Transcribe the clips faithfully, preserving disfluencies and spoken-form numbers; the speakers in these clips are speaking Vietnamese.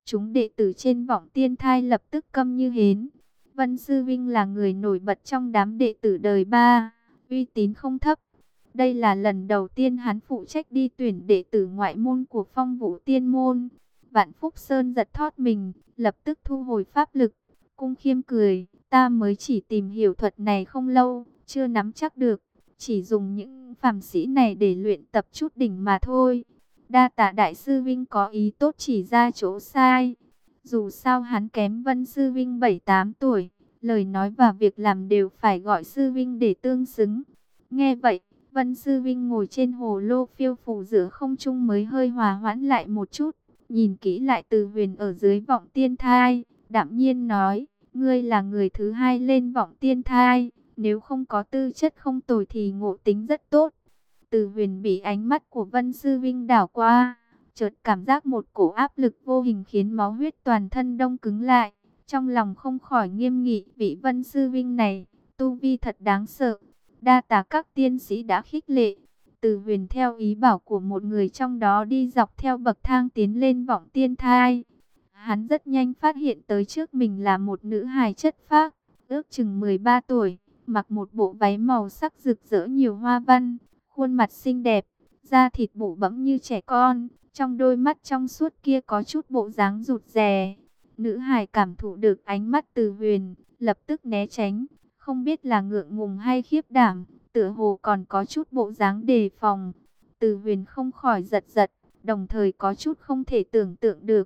Chúng đệ tử trên Vọng Tiên Thai lập tức câm như hến. Vân Sư Vinh là người nổi bật trong đám đệ tử đời ba, uy tín không thấp. Đây là lần đầu tiên hắn phụ trách đi tuyển đệ tử ngoại môn của Phong Vũ Tiên môn. Vạn Phúc Sơn giật thót mình, lập tức thu hồi pháp lực, cung khiêm cười, ta mới chỉ tìm hiểu thuật này không lâu, chưa nắm chắc được, chỉ dùng những phàm sĩ này để luyện tập chút đỉnh mà thôi. Đa tạ đại sư Vinh có ý tốt chỉ ra chỗ sai. Dù sao hắn kém Vân sư Vinh bảy tám tuổi, lời nói và việc làm đều phải gọi sư Vinh để tương xứng. Nghe vậy, Vân sư Vinh ngồi trên hồ lô phiêu phù giữa không trung mới hơi hòa hoãn lại một chút, nhìn kỹ lại Từ Huyền ở dưới Vọng Tiên Thai, đạm nhiên nói, ngươi là người thứ hai lên Vọng Tiên Thai, nếu không có tư chất không tồi thì ngộ tính rất tốt. Từ Huyền bị ánh mắt của Vân sư Vinh đảo qua, chợt cảm giác một cổ áp lực vô hình khiến máu huyết toàn thân đông cứng lại, trong lòng không khỏi nghiêm nghị, vị Vân sư Vinh này, tu vi thật đáng sợ. Đa tạ các tiên sĩ đã khích lệ. Từ Huyền theo ý bảo của một người trong đó đi dọc theo bậc thang tiến lên Vọng Tiên Thai. Hắn rất nhanh phát hiện tới trước mình là một nữ hài chất phác, ước chừng mười ba tuổi, mặc một bộ váy màu sắc rực rỡ nhiều hoa văn, khuôn mặt xinh đẹp, da thịt bụ bẫm như trẻ con, trong đôi mắt trong suốt kia có chút bộ dáng rụt rè. Nữ hài cảm thụ được ánh mắt Từ Huyền, lập tức né tránh, không biết là ngượng ngùng hay khiếp đảm, tựa hồ còn có chút bộ dáng đề phòng. Từ Huyền không khỏi giật giật, đồng thời có chút không thể tưởng tượng được.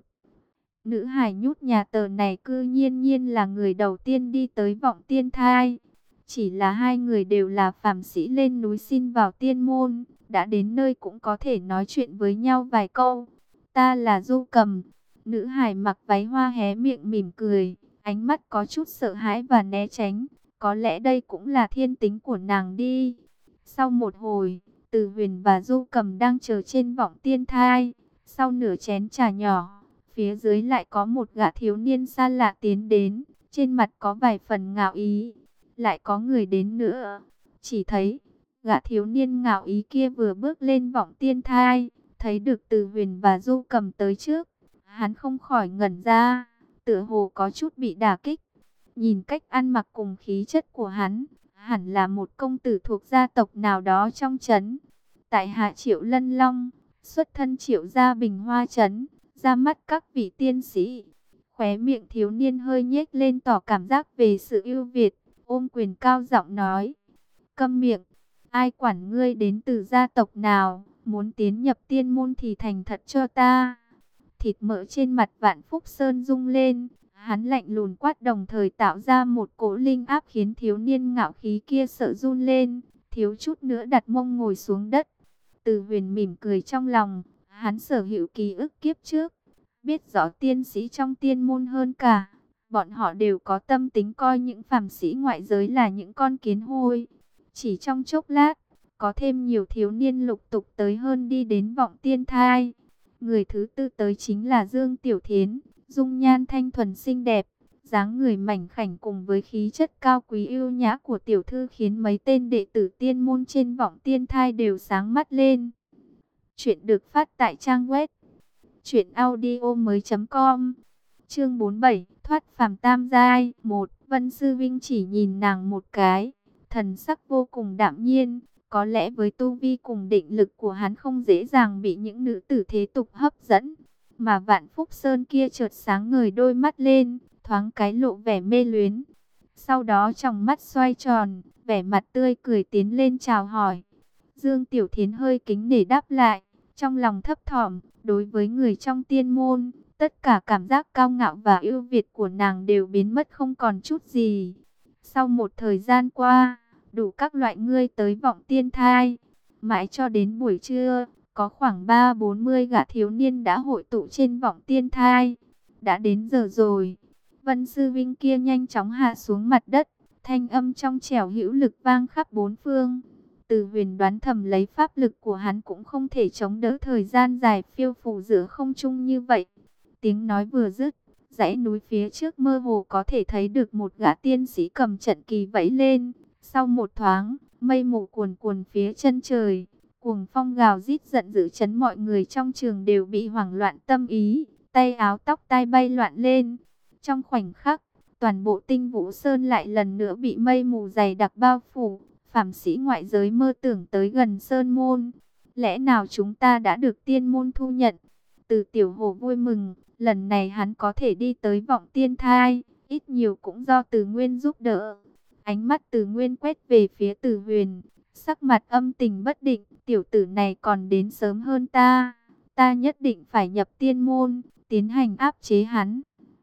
Nữ hài nhút nhà tờ này cư nhiên nhiên là người đầu tiên đi tới Vọng Tiên Thai. Chỉ là hai người đều là phàm sĩ lên núi xin vào tiên môn, đã đến nơi cũng có thể nói chuyện với nhau vài câu. Ta là Du Cầm. Nữ hài mặc váy hoa hé miệng mỉm cười, ánh mắt có chút sợ hãi và né tránh. Có lẽ đây cũng là thiên tính của nàng đi. Sau một hồi, Từ Huyền và Du Cầm đang chờ trên Vọng Tiên Thai. Sau nửa chén trà nhỏ, phía dưới lại có một gã thiếu niên xa lạ tiến đến, trên mặt có vài phần ngạo ý. Lại có người đến nữa. Chỉ thấy, gã thiếu niên ngạo ý kia vừa bước lên Vọng Tiên Thai, thấy được Từ Huyền và Du Cầm tới trước. Hắn không khỏi ngẩn ra, tựa hồ có chút bị đả kích. Nhìn cách ăn mặc cùng khí chất của hắn, hẳn là một công tử thuộc gia tộc nào đó trong trấn. Tại hạ Triệu Lân Long, xuất thân Triệu gia Bình Hoa trấn, ra mắt các vị tiên sĩ. Khóe miệng thiếu niên hơi nhếch lên tỏ cảm giác về sự ưu việt, ôm quyền cao giọng nói. Câm miệng, ai quản ngươi đến từ gia tộc nào, muốn tiến nhập tiên môn thì thành thật cho ta. Thịt mỡ trên mặt Vạn Phúc Sơn rung lên. Hắn lạnh lùng quát đồng thời tạo ra một cỗ linh áp khiến thiếu niên ngạo khí kia sợ run lên, thiếu chút nữa đặt mông ngồi xuống đất. Từ Huyền mỉm cười trong lòng, hắn sở hữu ký ức kiếp trước, biết rõ tiên sĩ trong tiên môn hơn cả. Bọn họ đều có tâm tính coi những phàm sĩ ngoại giới là những con kiến hôi. Chỉ trong chốc lát, có thêm nhiều thiếu niên lục tục tới hơn đi đến Vọng Tiên Thai. Người thứ tư tới chính là Dương Tiểu Thiến. Dung nhan thanh thuần xinh đẹp, dáng người mảnh khảnh cùng với khí chất cao quý ưu nhã của tiểu thư khiến mấy tên đệ tử tiên môn trên Vọng Tiên Thai đều sáng mắt lên. Chuyện được phát tại trang web truyệnaudiomoi chấm com. Chương bốn mươi bảy, thoát phàm tam giai. Một, Vân sư Vinh chỉ nhìn nàng một cái, thần sắc vô cùng đạm nhiên. Có lẽ với tu vi cùng định lực của hắn không dễ dàng bị những nữ tử thế tục hấp dẫn. Mà Vạn Phúc Sơn kia chợt sáng ngời đôi mắt lên, thoáng cái lộ vẻ mê luyến. Sau đó tròng mắt xoay tròn, vẻ mặt tươi cười tiến lên chào hỏi. Dương Tiểu Thiến hơi kính nể đáp lại, trong lòng thấp thỏm, đối với người trong tiên môn, tất cả cảm giác cao ngạo và ưu việt của nàng đều biến mất không còn chút gì. Sau một thời gian qua, đủ các loại ngươi tới Vọng Tiên Thai, mãi cho đến buổi trưa, có khoảng ba bốn mươi gã thiếu niên đã hội tụ trên Vọng Tiên Thai. Đã đến giờ rồi. Vân sư Vinh kia nhanh chóng hạ xuống mặt đất, thanh âm trong trẻo hữu lực vang khắp bốn phương. Từ Huyền đoán thầm lấy pháp lực của hắn cũng không thể chống đỡ thời gian dài phiêu phù giữa không trung như vậy. Tiếng nói vừa dứt, dãy núi phía trước mơ hồ có thể thấy được một gã tiên sĩ cầm trận kỳ vẫy lên. Sau một thoáng, mây mù cuồn cuồn phía chân trời, cuồng phong gào rít giận dữ chấn mọi người trong trường đều bị hoảng loạn tâm ý. tay áo tóc tai bay loạn lên. Trong khoảnh khắc, toàn bộ Tinh Vũ Sơn lại lần nữa bị mây mù dày đặc bao phủ. Phàm sĩ ngoại giới mơ tưởng tới gần Sơn Môn. Lẽ nào chúng ta đã được tiên môn thu nhận? Từ Tiểu Hồ vui mừng, lần này hắn có thể đi tới Vọng Tiên Thai, ít nhiều cũng do Từ Nguyên giúp đỡ. Ánh mắt Từ Nguyên quét về phía Từ Huyền, sắc mặt âm tình bất định, tiểu tử này còn đến sớm hơn ta, ta nhất định phải nhập tiên môn, tiến hành áp chế hắn.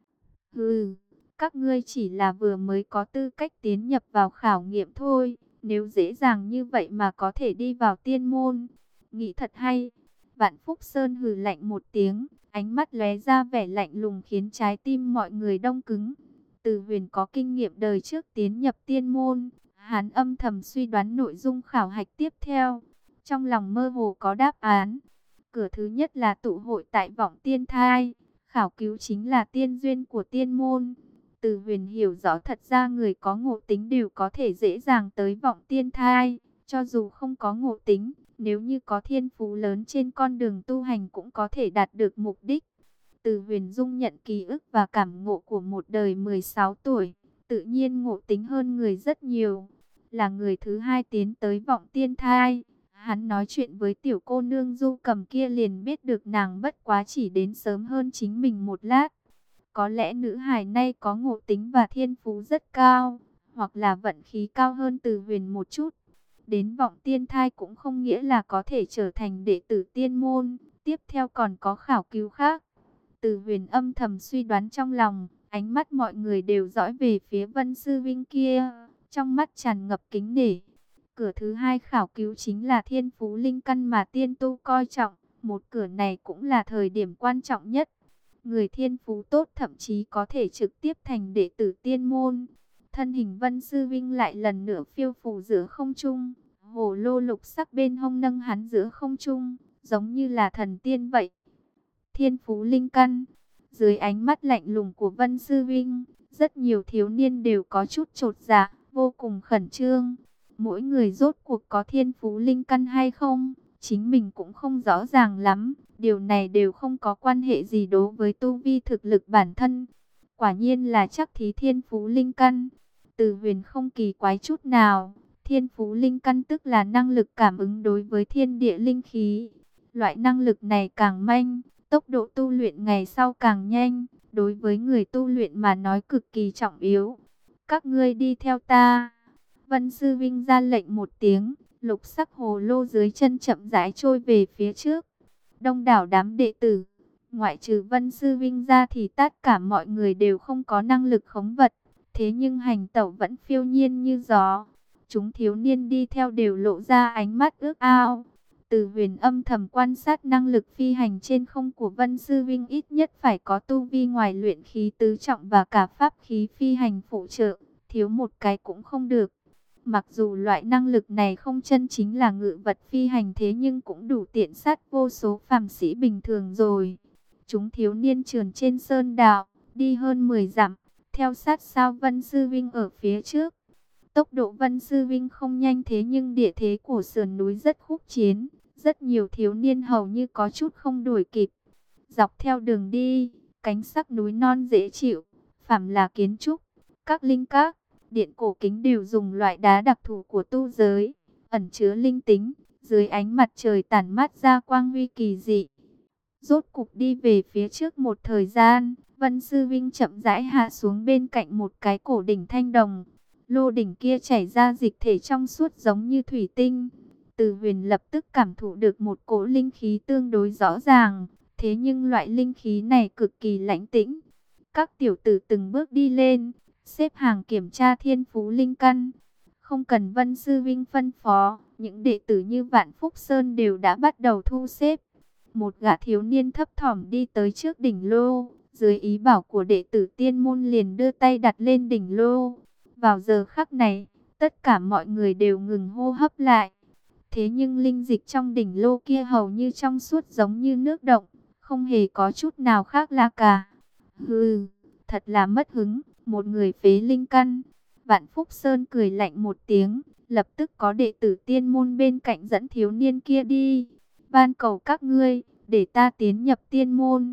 Hừ, các ngươi chỉ là vừa mới có tư cách tiến nhập vào khảo nghiệm thôi, nếu dễ dàng như vậy mà có thể đi vào tiên môn, nghĩ thật hay. Vạn Phúc Sơn hừ lạnh một tiếng, ánh mắt lóe ra vẻ lạnh lùng khiến trái tim mọi người đông cứng. Từ Huyền có kinh nghiệm đời trước tiến nhập tiên môn, hắn âm thầm suy đoán nội dung khảo hạch tiếp theo, trong lòng mơ hồ có đáp án. Cửa thứ nhất là tụ hội tại Vọng Tiên Thai, khảo cứu chính là tiên duyên của tiên môn. Từ Huyền hiểu rõ thật ra người có ngộ tính đều có thể dễ dàng tới Vọng Tiên Thai, cho dù không có ngộ tính, nếu như có thiên phú lớn trên con đường tu hành cũng có thể đạt được mục đích. Từ Huyền dung nhận ký ức và cảm ngộ của một đời mười sáu tuổi, tự nhiên ngộ tính hơn người rất nhiều. Là người thứ hai tiến tới Vọng Tiên Thai, hắn nói chuyện với tiểu cô nương Du Cầm kia liền biết được nàng bất quá chỉ đến sớm hơn chính mình một lát. Có lẽ nữ hài này có ngộ tính và thiên phú rất cao, hoặc là vận khí cao hơn Từ Huyền một chút. Đến Vọng Tiên Thai cũng không nghĩa là có thể trở thành đệ tử tiên môn, tiếp theo còn có khảo cứu khác. Từ Huyền âm thầm suy đoán trong lòng, ánh mắt mọi người đều dõi về phía Vân Sư Vinh kia, trong mắt tràn ngập kính nể. Cửa thứ hai khảo cứu chính là thiên phú linh căn mà tiên tu coi trọng, một cửa này cũng là thời điểm quan trọng nhất. Người thiên phú tốt thậm chí có thể trực tiếp thành đệ tử tiên môn. Thân hình Vân Sư Vinh lại lần nữa phiêu phù giữa không trung, hồ lô lục sắc bên hông nâng hắn giữa không trung, giống như là thần tiên vậy. Thiên phú linh căn, dưới ánh mắt lạnh lùng của Vân Sư Vinh, rất nhiều thiếu niên đều có chút chột dạ, vô cùng khẩn trương. Mỗi người rốt cuộc có thiên phú linh căn hay không, chính mình cũng không rõ ràng lắm. Điều này đều không có quan hệ gì đối với tu vi thực lực bản thân. Quả nhiên là chắc thí thiên phú linh căn. Từ Huyền không kỳ quái chút nào. Thiên phú linh căn tức là năng lực cảm ứng đối với thiên địa linh khí. Loại năng lực này càng manh, tốc độ tu luyện ngày sau càng nhanh. Đối với người tu luyện mà nói cực kỳ trọng yếu. Các ngươi đi theo ta. Vân Sư Vinh ra lệnh một tiếng, lục sắc hồ lô dưới chân chậm rãi trôi về phía trước. Đông đảo đám đệ tử, ngoại trừ Vân Sư Vinh ra thì tất cả mọi người đều không có năng lực khống vật. Thế nhưng hành tẩu vẫn phiêu nhiên như gió. Chúng thiếu niên đi theo đều lộ ra ánh mắt ước ao. Từ Huyền âm thầm quan sát năng lực phi hành trên không của Vân Sư Vinh, ít nhất phải có tu vi ngoài luyện khí tứ trọng và cả pháp khí phi hành phụ trợ, thiếu một cái cũng không được. Mặc dù loại năng lực này không chân chính là ngự vật phi hành, thế nhưng cũng đủ tiện sát vô số phàm sĩ bình thường rồi. Chúng thiếu niên trườn trên sơn đạo, đi hơn mười dặm, theo sát sau Vân Sư Vinh ở phía trước. Tốc độ Vân Sư Vinh không nhanh, thế nhưng địa thế của sườn núi rất khúc chiến, rất nhiều thiếu niên hầu như có chút không đuổi kịp. Dọc theo đường đi, cánh sắc núi non dễ chịu, phàm là kiến trúc, các linh các, điện cổ kính đều dùng loại đá đặc thù của tu giới, ẩn chứa linh tính, dưới ánh mặt trời tản mát ra quang huy kỳ dị. Rốt cục đi về phía trước một thời gian, Vân Sư Vinh chậm rãi hạ xuống bên cạnh một cái cổ đỉnh thanh đồng. Lô đỉnh kia chảy ra dịch thể trong suốt giống như thủy tinh. Từ Huyền lập tức cảm thụ được một cỗ linh khí tương đối rõ ràng, thế nhưng loại linh khí này cực kỳ lãnh tĩnh. Các tiểu tử từng bước đi lên, xếp hàng kiểm tra thiên phú linh căn. Không cần Vân Sư Vinh phân phó, những đệ tử như Vạn Phúc Sơn đều đã bắt đầu thu xếp. Một gã thiếu niên thấp thỏm đi tới trước đỉnh lô, dưới ý bảo của đệ tử tiên môn liền đưa tay đặt lên đỉnh lô. Vào giờ khắc này, tất cả mọi người đều ngừng hô hấp lại. Thế nhưng linh dịch trong đỉnh lô kia hầu như trong suốt giống như nước động, không hề có chút nào khác lạ cả. Hừ, thật là mất hứng, một người phế linh căn. Vạn Phúc Sơn cười lạnh một tiếng, lập tức có đệ tử tiên môn bên cạnh dẫn thiếu niên kia đi. Van cầu các ngươi, để ta tiến nhập tiên môn.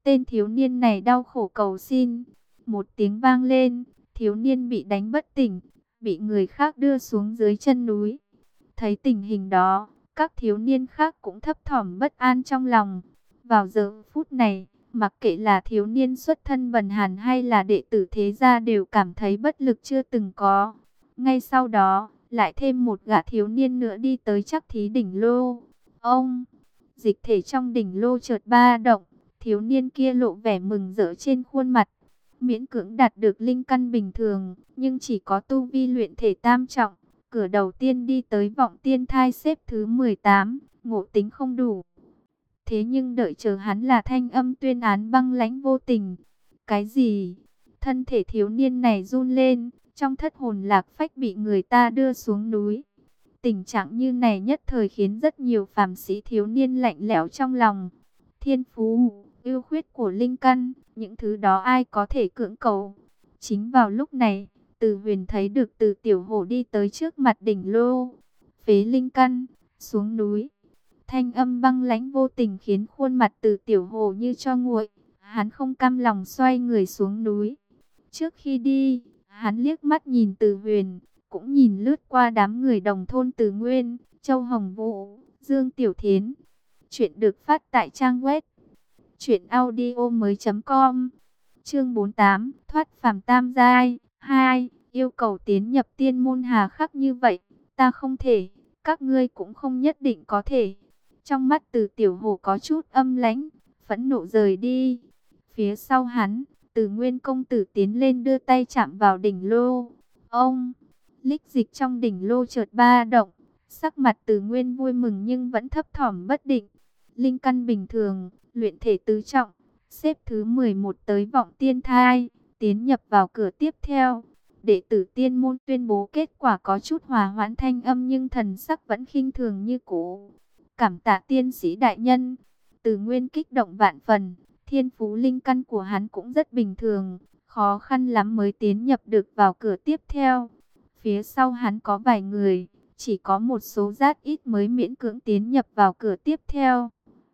Tên thiếu niên này đau khổ cầu xin. Một tiếng vang lên, thiếu niên bị đánh bất tỉnh, bị người khác đưa xuống dưới chân núi. Thấy tình hình đó, các thiếu niên khác cũng thấp thỏm bất an trong lòng. Vào giờ phút này, mặc kệ là thiếu niên xuất thân bần hàn hay là đệ tử thế gia đều cảm thấy bất lực chưa từng có. Ngay sau đó, lại thêm một gã thiếu niên nữa đi tới Trắc Thí đỉnh lô. Ông, dịch thể trong đỉnh lô chợt ba động, thiếu niên kia lộ vẻ mừng rỡ trên khuôn mặt. Miễn cưỡng đạt được linh căn bình thường, nhưng chỉ có tu vi luyện thể tam trọng. Cửa đầu tiên đi tới vọng tiên thai xếp thứ mười tám, ngộ tính không đủ. Thế nhưng đợi chờ hắn là thanh âm tuyên án băng lãnh vô tình. Cái gì? Thân thể thiếu niên này run lên, trong thất hồn lạc phách bị người ta đưa xuống núi. Tình trạng như này nhất thời khiến rất nhiều phàm sĩ thiếu niên lạnh lẽo trong lòng. Thiên phú, ưu khuyết của linh căn, những thứ đó ai có thể cưỡng cầu. Chính vào lúc này, Từ Huyền thấy được Từ Tiểu Hổ đi tới trước mặt đỉnh lô. Phế linh căn, xuống núi. Thanh âm băng lãnh vô tình khiến khuôn mặt Từ Tiểu Hổ như cho nguội. Hắn không cam lòng xoay người xuống núi. Trước khi đi, hắn liếc mắt nhìn Từ Huyền, cũng nhìn lướt qua đám người đồng thôn Từ Nguyên, Châu Hồng Vũ, Dương Tiểu Thiến. Chuyện được phát tại trang web truyện audio mới chấm com. Chương bốn mươi tám, thoát phàm tam giai. Hai, yêu cầu tiến nhập tiên môn hà khắc như vậy, ta không thể, các ngươi cũng không nhất định có thể. Trong mắt Từ Tiểu Hổ có chút âm lãnh, phẫn nộ rời đi. Phía sau hắn, Từ Nguyên công tử tiến lên đưa tay chạm vào đỉnh lô. Ông, lích dịch trong đỉnh lô chợt ba động, sắc mặt Từ Nguyên vui mừng nhưng vẫn thấp thỏm bất định. Linh căn bình thường, luyện thể tứ trọng, xếp thứ mười một tới vọng tiên thai, tiến nhập vào cửa tiếp theo. Đệ tử tiên môn tuyên bố kết quả có chút hòa hoãn thanh âm nhưng thần sắc vẫn khinh thường như cũ. Cảm tạ tiên sĩ đại nhân. Từ Nguyên kích động vạn phần, thiên phú linh căn của hắn cũng rất bình thường, khó khăn lắm mới tiến nhập được vào cửa tiếp theo. Phía sau hắn có vài người, chỉ có một số rất ít mới miễn cưỡng tiến nhập vào cửa tiếp theo.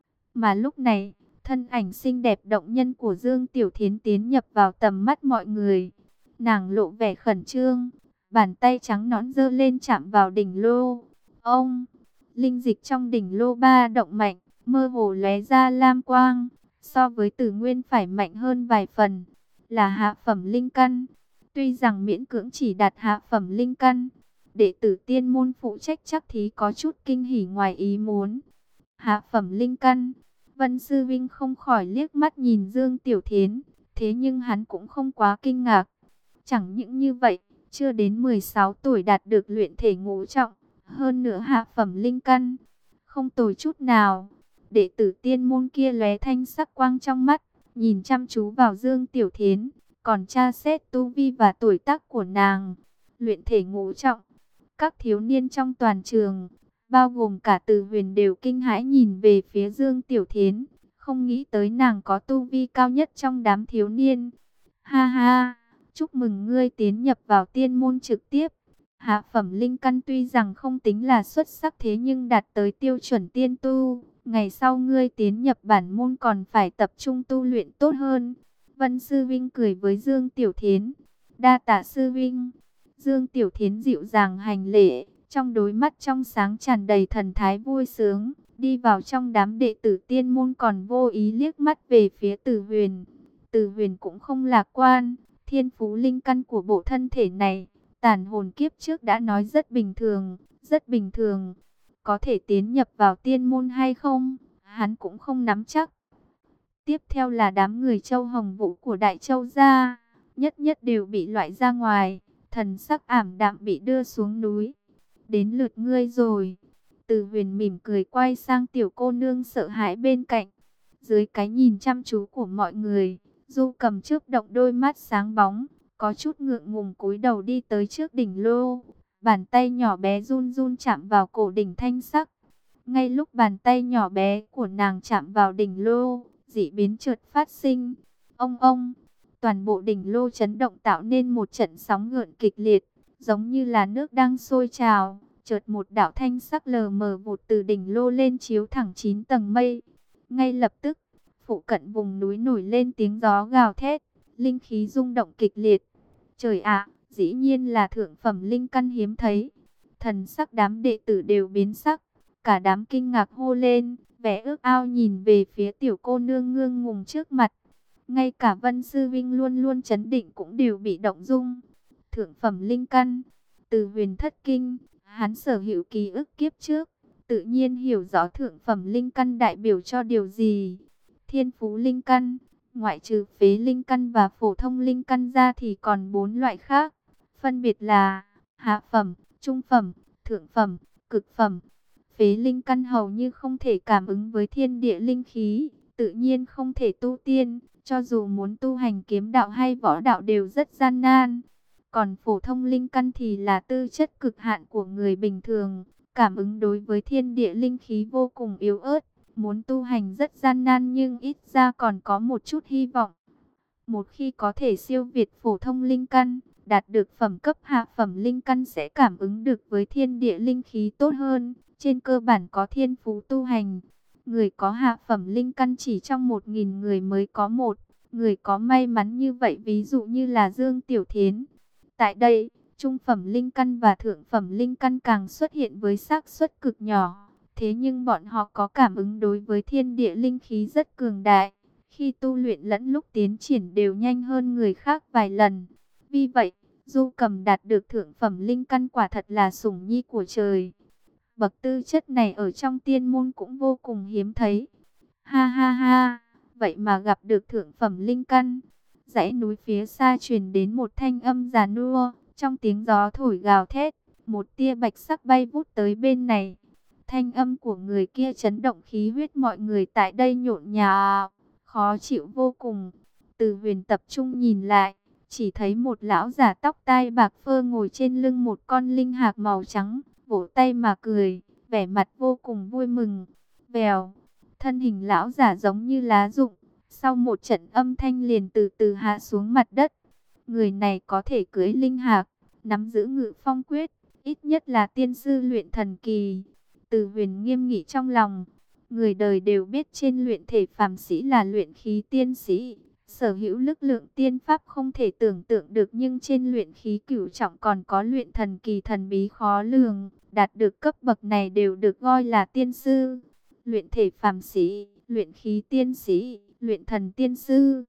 Mà lúc này, thân ảnh xinh đẹp động nhân của Dương Tiểu Thiến tiến nhập vào tầm mắt mọi người. Nàng lộ vẻ khẩn trương, bàn tay trắng nõn giơ lên chạm vào đỉnh lô. Ông, linh dịch trong đỉnh lô ba động mạnh, mơ hồ lóe ra lam quang, so với Từ Nguyên phải mạnh hơn vài phần, là hạ phẩm linh căn. Tuy rằng miễn cưỡng chỉ đạt hạ phẩm linh căn, đệ tử tiên môn phụ trách Trắc Thí có chút kinh hỉ ngoài ý muốn. Hạ phẩm linh căn, Vân Sư Vinh không khỏi liếc mắt nhìn Dương Tiểu Thiến, thế nhưng hắn cũng không quá kinh ngạc. Chẳng những như vậy, chưa đến mười sáu tuổi đạt được luyện thể ngũ trọng, hơn nữa hạ phẩm linh căn, không tồi chút nào. Đệ tử tiên môn kia lóe thanh sắc quang trong mắt, nhìn chăm chú vào Dương Tiểu Thiến, còn tra xét tu vi và tuổi tác của nàng. Luyện thể ngũ trọng, các thiếu niên trong toàn trường, bao gồm cả Từ Huyền đều kinh hãi nhìn về phía Dương Tiểu Thiến, không nghĩ tới nàng có tu vi cao nhất trong đám thiếu niên. Ha ha, chúc mừng ngươi tiến nhập vào tiên môn trực tiếp. Hạ phẩm linh căn tuy rằng không tính là xuất sắc thế nhưng đạt tới tiêu chuẩn tiên tu. Ngày sau ngươi tiến nhập bản môn còn phải tập trung tu luyện tốt hơn. Vân Sư Vinh cười với Dương Tiểu Thiến. Đa tạ Sư Vinh. Dương Tiểu Thiến dịu dàng hành lễ, trong đôi mắt trong sáng tràn đầy thần thái vui sướng. Đi vào trong đám đệ tử tiên môn còn vô ý liếc mắt về phía Từ Huyền. Từ Huyền cũng không lạc quan. Thiên phú linh căn của bộ thân thể này, tàn hồn kiếp trước đã nói rất bình thường, rất bình thường. Có thể tiến nhập vào tiên môn hay không, hắn cũng không nắm chắc. Tiếp theo là đám người Châu Hồng Vũ của Đại Châu gia, nhất nhất đều bị loại ra ngoài, thần sắc ảm đạm bị đưa xuống núi. Đến lượt ngươi rồi. Từ Huyền mỉm cười quay sang tiểu cô nương sợ hãi bên cạnh. Dưới cái nhìn chăm chú của mọi người, Du Cầm chớp động đôi mắt sáng bóng, có chút ngượng ngùng cúi đầu đi tới trước đỉnh lô. Bàn tay nhỏ bé run run chạm vào cổ đỉnh thanh sắc. Ngay lúc bàn tay nhỏ bé của nàng chạm vào đỉnh lô, dị biến chợt phát sinh. Ông ông, toàn bộ đỉnh lô chấn động tạo nên một trận sóng gợn kịch liệt, giống như là nước đang sôi trào. Chợt một đạo thanh sắc lờ mờ vụt từ đỉnh lô lên chiếu thẳng chín tầng mây. Ngay lập tức, phụ cận vùng núi nổi lên tiếng gió gào thét, linh khí rung động kịch liệt. Trời ạ, dĩ nhiên là thượng phẩm linh căn hiếm thấy. Thần sắc đám đệ tử đều biến sắc, cả đám kinh ngạc hô lên, vẻ ước ao nhìn về phía tiểu cô nương ngương ngùng trước mặt. Ngay cả Vân Sư Vinh luôn luôn trấn định cũng đều bị động dung. Thượng phẩm linh căn, từ huyền thất kinh, hắn sở hữu ký ức kiếp trước, tự nhiên hiểu rõ thượng phẩm linh căn đại biểu cho điều gì. Thiên phú linh căn, ngoại trừ phế linh căn và phổ thông linh căn ra thì còn bốn loại khác, phân biệt là hạ phẩm, trung phẩm, thượng phẩm, cực phẩm. Phế linh căn hầu như không thể cảm ứng với thiên địa linh khí, tự nhiên không thể tu tiên, cho dù muốn tu hành kiếm đạo hay võ đạo đều rất gian nan. Còn phổ thông linh căn thì là tư chất cực hạn của người bình thường, cảm ứng đối với thiên địa linh khí vô cùng yếu ớt, muốn tu hành rất gian nan nhưng ít ra còn có một chút hy vọng. Một khi có thể siêu việt phổ thông linh căn, đạt được phẩm cấp hạ phẩm linh căn sẽ cảm ứng được với thiên địa linh khí tốt hơn, trên cơ bản có thiên phú tu hành. Người có hạ phẩm linh căn chỉ trong một nghìn người mới có một, người có may mắn như vậy ví dụ như là Dương Tiểu Thiến. Tại đây, trung phẩm linh căn và thượng phẩm linh căn càng xuất hiện với xác suất cực nhỏ. Thế nhưng bọn họ có cảm ứng đối với thiên địa linh khí rất cường đại. Khi tu luyện lẫn lúc tiến triển đều nhanh hơn người khác vài lần. Vì vậy, Du Cầm đạt được thượng phẩm linh căn quả thật là sủng nhi của trời. Bậc tư chất này ở trong tiên môn cũng vô cùng hiếm thấy. Ha ha ha, vậy mà gặp được thượng phẩm linh căn. Dãy núi phía xa truyền đến một thanh âm già nua, trong tiếng gió thổi gào thét, một tia bạch sắc bay vút tới bên này. Thanh âm của người kia chấn động khí huyết mọi người tại đây nhộn nhạo, khó chịu vô cùng. Từ huyền tập trung nhìn lại, chỉ thấy một lão giả tóc tai bạc phơ ngồi trên lưng một con linh hạc màu trắng, vỗ tay mà cười, vẻ mặt vô cùng vui mừng. Vèo, thân hình lão giả giống như lá rụng, sau một trận âm thanh liền từ từ hạ xuống mặt đất. Người này có thể cưỡi linh hạc, nắm giữ ngự phong quyết, ít nhất là tiên sư luyện thần kỳ. Từ huyền nghiêm nghị trong lòng, người đời đều biết trên luyện thể phàm sĩ là luyện khí tiên sĩ, sở hữu lực lượng tiên pháp không thể tưởng tượng được, nhưng trên luyện khí cửu trọng còn có luyện thần kỳ thần bí khó lường, đạt được cấp bậc này đều được gọi là tiên sư. Luyện thể phàm sĩ, luyện khí tiên sĩ, luyện thần tiên sư.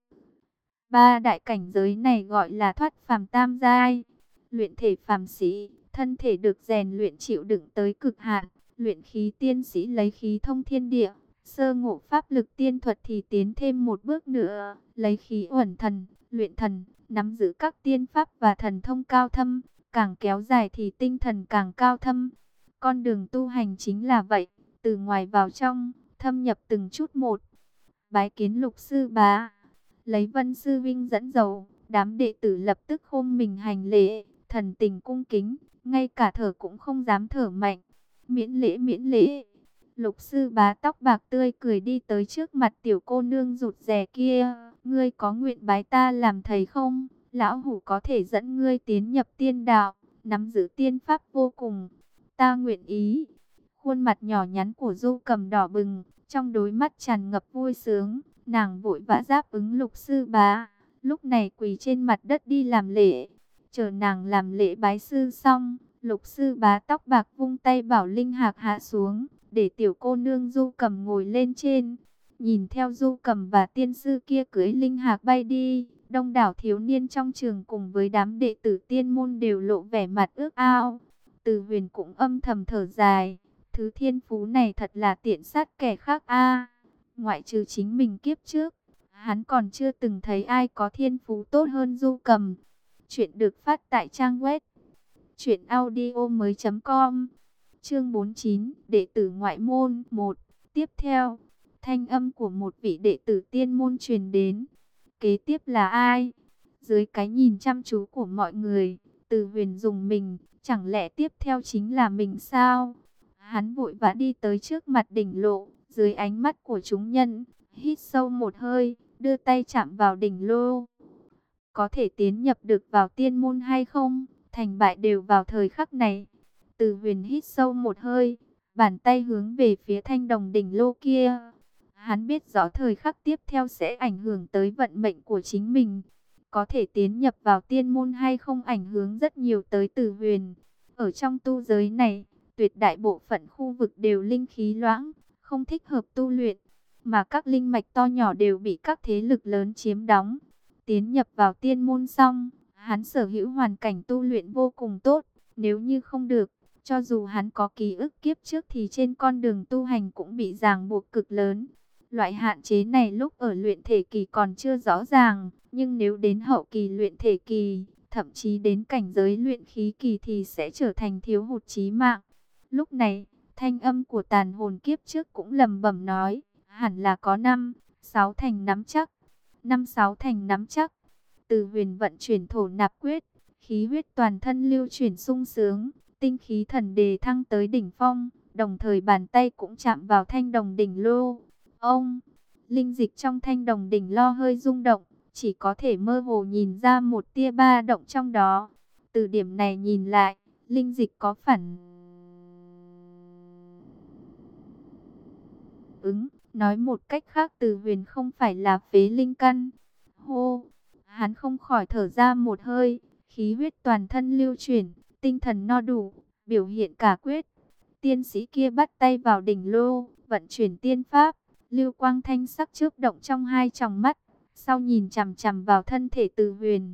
Ba đại cảnh giới này gọi là thoát phàm tam giai. Luyện thể phàm sĩ, thân thể được rèn luyện chịu đựng tới cực hạn. Luyện khí tiên sĩ lấy khí thông thiên địa, sơ ngộ pháp lực tiên thuật thì tiến thêm một bước nữa, lấy khí uẩn thần, luyện thần, nắm giữ các tiên pháp và thần thông cao thâm, càng kéo dài thì tinh thần càng cao thâm. Con đường tu hành chính là vậy, từ ngoài vào trong, thâm nhập từng chút một. Bái kiến Lục sư bá. Lấy Vân sư vinh dẫn đầu, đám đệ tử lập tức khom mình hành lễ, thần tình cung kính, ngay cả thở cũng không dám thở mạnh. Miễn lễ miễn lễ. Lục sư bá tóc bạc tươi cười đi tới trước mặt tiểu cô nương rụt rè kia. Ngươi có nguyện bái ta làm thầy không? Lão hủ có thể dẫn ngươi tiến nhập tiên đạo, nắm giữ tiên pháp vô cùng. Ta nguyện ý. Khuôn mặt nhỏ nhắn của Du Cầm đỏ bừng, trong đôi mắt tràn ngập vui sướng. Nàng vội vã đáp ứng Lục sư bá, lúc này quỳ trên mặt đất đi làm lễ. Chờ nàng làm lễ bái sư xong, Lục sư bá tóc bạc vung tay bảo linh hạc hạ xuống, để tiểu cô nương Du Cầm ngồi lên trên. Nhìn theo Du Cầm và tiên sư kia cưỡi linh hạc bay đi, đông đảo thiếu niên trong trường cùng với đám đệ tử tiên môn đều lộ vẻ mặt ước ao. Từ huyền cũng âm thầm thở dài, thứ thiên phú này thật là tiện sát kẻ khác a. Ngoại trừ chính mình kiếp trước, hắn còn chưa từng thấy ai có thiên phú tốt hơn Du Cầm. Chuyện được phát tại trang web truyện audio mới chấm com. Chương bốn mươi chín, đệ tử ngoại môn một. Tiếp theo, thanh âm của một vị đệ tử tiên môn truyền đến. Kế tiếp là ai? Dưới cái nhìn chăm chú của mọi người, Từ huyền dùng mình, chẳng lẽ tiếp theo chính là mình sao? Hắn vội vã đi tới trước mặt đỉnh lộ, dưới ánh mắt của chúng nhân, hít sâu một hơi, đưa tay chạm vào đỉnh lô. Có thể tiến nhập được vào tiên môn hay không? Thành bại đều vào thời khắc này. Từ huyền hít sâu một hơi, bàn tay hướng về phía thanh đồng đỉnh lô kia. Hắn biết rõ thời khắc tiếp theo sẽ ảnh hưởng tới vận mệnh của chính mình. Có thể tiến nhập vào tiên môn hay không ảnh hưởng rất nhiều tới Tử Huyền. Ở trong tu giới này, tuyệt đại bộ phận khu vực đều linh khí loãng, không thích hợp tu luyện, mà các linh mạch to nhỏ đều bị các thế lực lớn chiếm đóng. Tiến nhập vào tiên môn xong, hắn sở hữu hoàn cảnh tu luyện vô cùng tốt, nếu như không được, cho dù hắn có ký ức kiếp trước thì trên con đường tu hành cũng bị ràng buộc cực lớn. Loại hạn chế này lúc ở luyện thể kỳ còn chưa rõ ràng, nhưng nếu đến hậu kỳ luyện thể kỳ, thậm chí đến cảnh giới luyện khí kỳ thì sẽ trở thành thiếu hụt chí mạng. Lúc này, thanh âm của tàn hồn kiếp trước cũng lẩm bẩm nói, hẳn là có năm, sáu thành nắm chắc. Năm sáu thành nắm chắc. Từ Huyền vận chuyển thổ nạp quyết, khí huyết toàn thân lưu chuyển sung sướng, tinh khí thần đề thăng tới đỉnh phong, đồng thời bàn tay cũng chạm vào thanh đồng đỉnh lô. Ông, linh dịch trong thanh đồng đỉnh lo hơi rung động, chỉ có thể mơ hồ nhìn ra một tia ba động trong đó. Từ điểm này nhìn lại, linh dịch có phản ứng, nói một cách khác Từ Huyền không phải là phế linh căn. Hô, hắn không khỏi thở ra một hơi, khí huyết toàn thân lưu chuyển, tinh thần no đủ, biểu hiện cả quyết. Tiên sĩ kia bắt tay vào đỉnh lô, vận chuyển tiên pháp, lưu quang thanh sắc chớp động trong hai tròng mắt, sau nhìn chằm chằm vào thân thể Từ Huyền.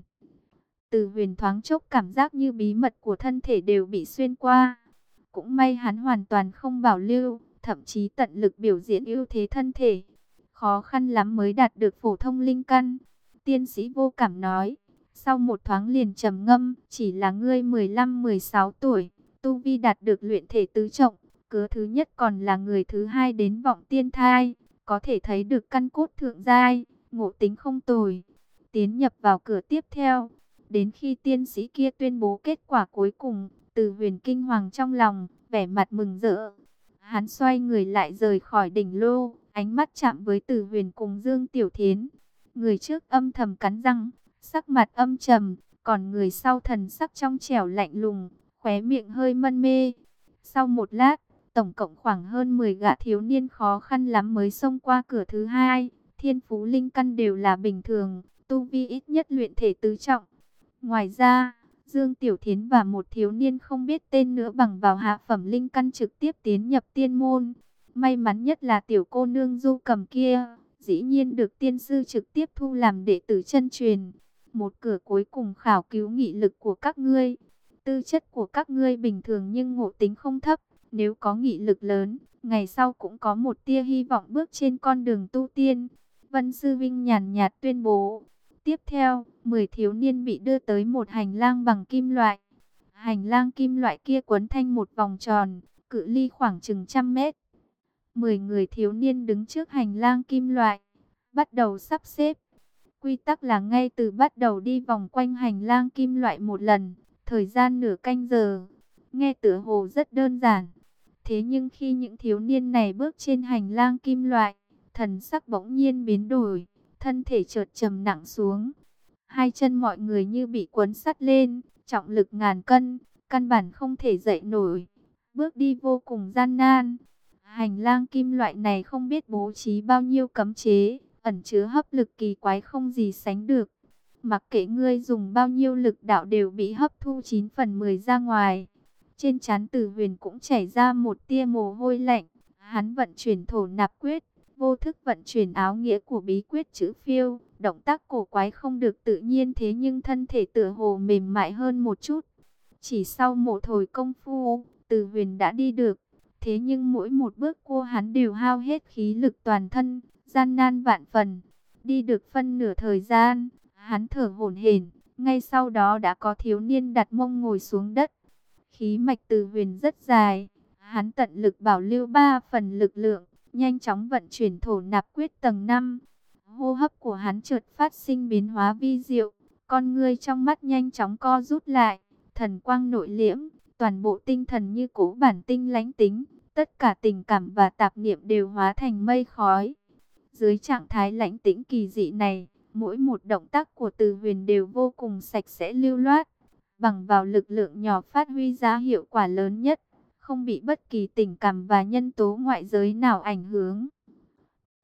Từ Huyền thoáng chốc cảm giác như bí mật của thân thể đều bị xuyên qua. Cũng may hắn hoàn toàn không bảo lưu, thậm chí tận lực biểu diễn ưu thế thân thể. Khó khăn lắm mới đạt được phổ thông linh căn. Tiên sĩ vô cảm nói, sau một thoáng liền trầm ngâm, chỉ là ngươi mười lăm mười sáu tuổi, tu vi đạt được luyện thể tứ trọng, cớ thứ nhất còn là người thứ hai đến vọng tiên thai, có thể thấy được căn cốt thượng giai, ngộ tính không tồi. Tiến nhập vào cửa tiếp theo, đến khi tiên sĩ kia tuyên bố kết quả cuối cùng, Từ Huyền kinh hoàng trong lòng, vẻ mặt mừng rỡ. Hắn xoay người lại rời khỏi đỉnh lô, ánh mắt chạm với Từ Huyền cùng Dương Tiểu Thiến. Người trước âm thầm cắn răng, sắc mặt âm trầm, còn người sau thần sắc trong trẻo lạnh lùng, khóe miệng hơi mân mê. Sau một lát, tổng cộng khoảng hơn mười gã thiếu niên khó khăn lắm mới xông qua cửa thứ hai. Thiên phú linh căn đều là bình thường, tu vi ít nhất luyện thể tứ trọng. Ngoài ra, Dương Tiểu Thiến và một thiếu niên không biết tên nữa bằng vào hạ phẩm linh căn trực tiếp tiến nhập tiên môn. May mắn nhất là tiểu cô nương Du Cầm kia, dĩ nhiên được tiên sư trực tiếp thu làm đệ tử chân truyền. Một cửa cuối cùng khảo cứu nghị lực của các ngươi. Tư chất của các ngươi bình thường nhưng ngộ tính không thấp. Nếu có nghị lực lớn, ngày sau cũng có một tia hy vọng bước trên con đường tu tiên. Vân Sư Vinh nhàn nhạt tuyên bố. Tiếp theo, mười thiếu niên bị đưa tới một hành lang bằng kim loại. Hành lang kim loại kia quấn thành một vòng tròn, cự ly khoảng chừng trăm mét. Mười người thiếu niên đứng trước hành lang kim loại, bắt đầu sắp xếp. Quy tắc là ngay từ bắt đầu đi vòng quanh hành lang kim loại một lần, thời gian nửa canh giờ. Nghe tựa hồ rất đơn giản. Thế nhưng khi những thiếu niên này bước trên hành lang kim loại, thần sắc bỗng nhiên biến đổi, thân thể chợt trầm nặng xuống. Hai chân mọi người như bị quấn sắt lên, trọng lực ngàn cân, căn bản không thể dậy nổi. Bước đi vô cùng gian nan. Hành lang kim loại này không biết bố trí bao nhiêu cấm chế, ẩn chứa hấp lực kỳ quái không gì sánh được. Mặc kệ ngươi dùng bao nhiêu lực đạo đều bị hấp thu chín phần mười ra ngoài. Trên trán Từ Huyền cũng chảy ra một tia mồ hôi lạnh. Hắn vận chuyển thổ nạp quyết, vô thức vận chuyển áo nghĩa của bí quyết chữ phiêu. Động tác cổ quái không được tự nhiên, thế nhưng thân thể tựa hồ mềm mại hơn một chút. Chỉ sau một hồi công phu, Từ Huyền đã đi được. Thế nhưng mỗi một bước cua hắn đều hao hết khí lực toàn thân, gian nan vạn phần. Đi được phân nửa thời gian, hắn thở hổn hển, ngay sau đó đã có thiếu niên đặt mông ngồi xuống đất. Khí mạch Từ Huyền rất dài, hắn tận lực bảo lưu ba phần lực lượng, nhanh chóng vận chuyển thổ nạp quyết tầng năm. Hô hấp của hắn chợt phát sinh biến hóa vi diệu, con ngươi trong mắt nhanh chóng co rút lại, thần quang nội liễm, toàn bộ tinh thần như cỗ bản tinh lãnh tính, tất cả tình cảm và tạp niệm đều hóa thành mây khói. Dưới trạng thái lãnh tĩnh kỳ dị này, mỗi một động tác của Từ Huyền đều vô cùng sạch sẽ lưu loát, bằng vào lực lượng nhỏ phát huy ra hiệu quả lớn nhất, không bị bất kỳ tình cảm và nhân tố ngoại giới nào ảnh hưởng.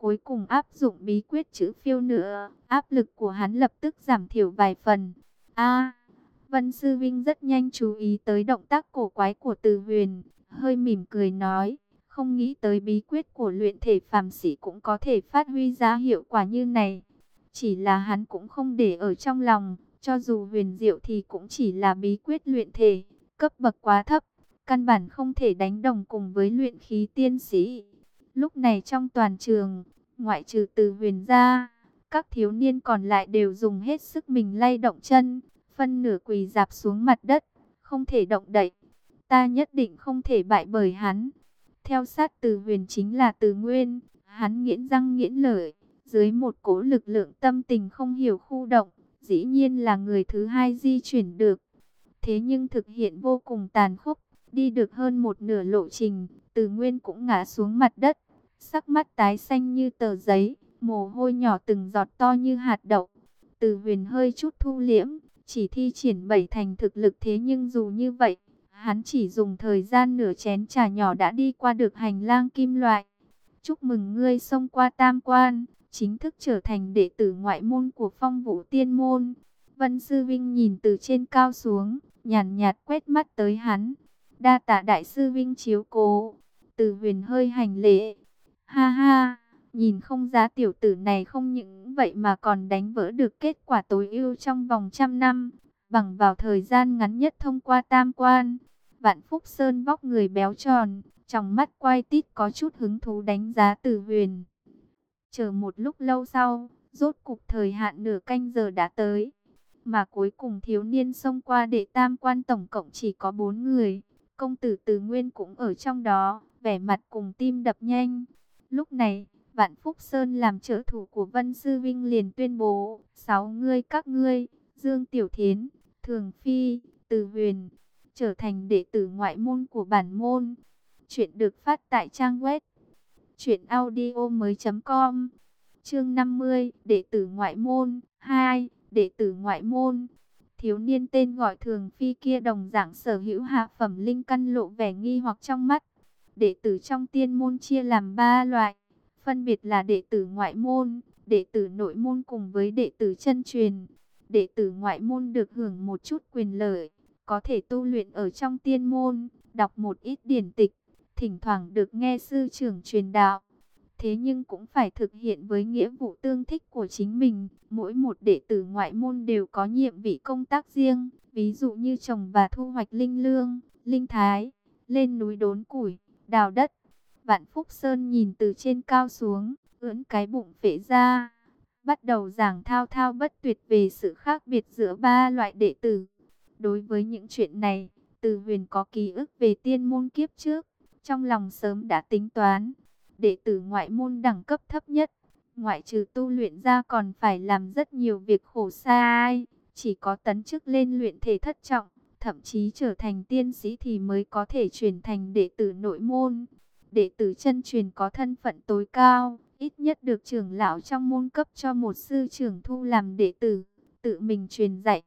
cuối cùng áp dụng bí quyết chữ phiêu nữa, áp lực của hắn lập tức giảm thiểu vài phần. A, Vân Sư Vinh rất nhanh chú ý tới động tác cổ quái của Từ Huyền, hơi mỉm cười nói, không nghĩ tới bí quyết của luyện thể phàm sĩ cũng có thể phát huy ra hiệu quả như này. Chỉ là hắn cũng không để ở trong lòng, cho dù huyền diệu thì cũng chỉ là bí quyết luyện thể, cấp bậc quá thấp, căn bản không thể đánh đồng cùng với luyện khí tiên sĩ. Lúc này trong toàn trường, ngoại trừ Từ Huyền ra, các thiếu niên còn lại đều dùng hết sức mình lay động chân, phân nửa quỳ rạp xuống mặt đất, không thể động đậy. Ta nhất định không thể bại bởi hắn. Theo sát Từ Huyền chính là Từ Nguyên, hắn nghiến răng nghiến lợi, dưới một cỗ lực lượng tâm tình không hiểu khu động, dĩ nhiên là người thứ hai di chuyển được. Thế nhưng thực hiện vô cùng tàn khốc, đi được hơn một nửa lộ trình, Từ Nguyên cũng ngã xuống mặt đất, sắc mắt tái xanh như tờ giấy, mồ hôi nhỏ từng giọt to như hạt đậu. Từ Huyền hơi chút thu liễm, chỉ thi triển bảy thành thực lực, thế nhưng dù như vậy, hắn chỉ dùng thời gian nửa chén trà nhỏ đã đi qua được hành lang kim loại. Chúc mừng ngươi xông qua tam quan, chính thức trở thành đệ tử ngoại môn của Phong Vũ Tiên Môn. Vân Sư Vinh nhìn từ trên cao xuống, nhàn nhạt quét mắt tới hắn. Đa tạ đại sư Vinh chiếu cố. Từ Huyền hơi hành lễ. Ha ha, nhìn không giá tiểu tử này không những vậy mà còn đánh vỡ được kết quả tối ưu trong vòng trăm năm, bằng vào thời gian ngắn nhất thông qua tam quan. Vạn Phúc Sơn vóc người béo tròn, trong mắt quay tít có chút hứng thú đánh giá Từ Huyền. Chờ một lúc lâu sau, rốt cục thời hạn nửa canh giờ đã tới. Mà cuối cùng thiếu niên xông qua đệ tam quan tổng cộng chỉ có bốn người. Công tử Từ Nguyên cũng ở trong đó, vẻ mặt cùng tim đập nhanh. Lúc này, Vạn Phúc Sơn làm trợ thủ của Vân Sư Vinh liền tuyên bố, sáu ngươi các ngươi, Dương Tiểu Thiến, Thường Phi, Từ Huyền, trở thành đệ tử ngoại môn của bản môn. Chuyện được phát tại trang web truyện audio mới chấm com. Chương năm mươi, đệ tử ngoại môn. Hai, đệ tử ngoại môn. Thiếu niên tên gọi Thường Phi kia đồng dạng sở hữu hạ phẩm linh căn, lộ vẻ nghi hoặc trong mắt. Đệ tử trong tiên môn chia làm ba loại, phân biệt là đệ tử ngoại môn, đệ tử nội môn cùng với đệ tử chân truyền. Đệ tử ngoại môn được hưởng một chút quyền lợi, có thể tu luyện ở trong tiên môn, đọc một ít điển tịch, thỉnh thoảng được nghe sư trưởng truyền đạo. Thế nhưng cũng phải thực hiện với nghĩa vụ tương thích của chính mình. Mỗi một đệ tử ngoại môn đều có nhiệm vị công tác riêng, ví dụ như trồng và thu hoạch linh lương, linh thái, lên núi đốn củi, đào đất. Vạn Phúc Sơn nhìn từ trên cao xuống, ưỡn cái bụng phệ ra, bắt đầu giảng thao thao bất tuyệt về sự khác biệt giữa ba loại đệ tử. Đối với những chuyện này, Từ Huyền có ký ức về tiên môn kiếp trước, trong lòng sớm đã tính toán. Đệ tử ngoại môn đẳng cấp thấp nhất, ngoại trừ tu luyện ra còn phải làm rất nhiều việc khổ sai. Chỉ có tấn chức lên luyện thể thất trọng, thậm chí trở thành tiên sĩ thì mới có thể chuyển thành đệ tử nội môn. Đệ tử chân truyền có thân phận tối cao, ít nhất được trưởng lão trong môn cấp cho một sư trưởng thu làm đệ tử, tự mình truyền dạy.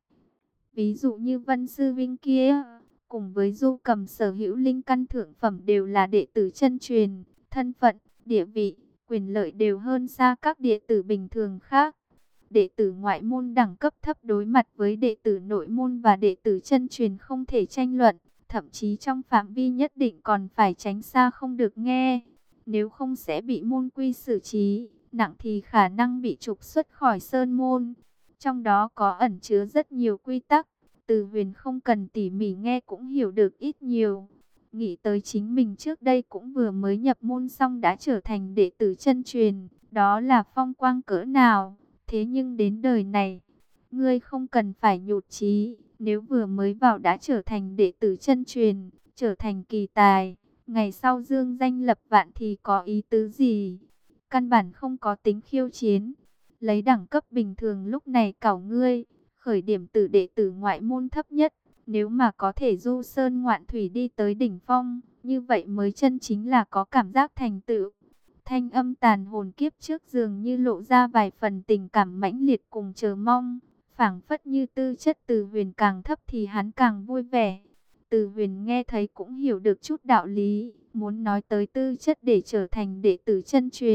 Ví dụ như Vân Sư Vinh kia, cùng với Du Cầm sở hữu linh căn thượng phẩm đều là đệ tử chân truyền, thân phận, địa vị, quyền lợi đều hơn xa các đệ tử bình thường khác. Đệ tử ngoại môn đẳng cấp thấp đối mặt với đệ tử nội môn và đệ tử chân truyền không thể tranh luận, thậm chí trong phạm vi nhất định còn phải tránh xa không được nghe. Nếu không sẽ bị môn quy xử trí, nặng thì khả năng bị trục xuất khỏi sơn môn. Trong đó có ẩn chứa rất nhiều quy tắc, Từ Huyền không cần tỉ mỉ nghe cũng hiểu được ít nhiều. Nghĩ tới chính mình trước đây cũng vừa mới nhập môn xong đã trở thành đệ tử chân truyền, đó là phong quang cỡ nào. Thế nhưng đến đời này, ngươi không cần phải nhụt chí, nếu vừa mới vào đã trở thành đệ tử chân truyền, trở thành kỳ tài, ngày sau dương danh lập vạn thì có ý tứ gì? Căn bản không có tính khiêu chiến. Lấy đẳng cấp bình thường lúc này cảo ngươi, khởi điểm từ đệ tử ngoại môn thấp nhất, nếu mà có thể du sơn ngoạn thủy đi tới đỉnh phong, như vậy mới chân chính là có cảm giác thành tựu. Thanh âm tàn hồn kiếp trước dường như lộ ra vài phần tình cảm mãnh liệt cùng chờ mong, phảng phất như tư chất Từ Huyền càng thấp thì hắn càng vui vẻ. Từ Huyền nghe thấy cũng hiểu được chút đạo lý, muốn nói tới tư chất để trở thành đệ tử chân truyền,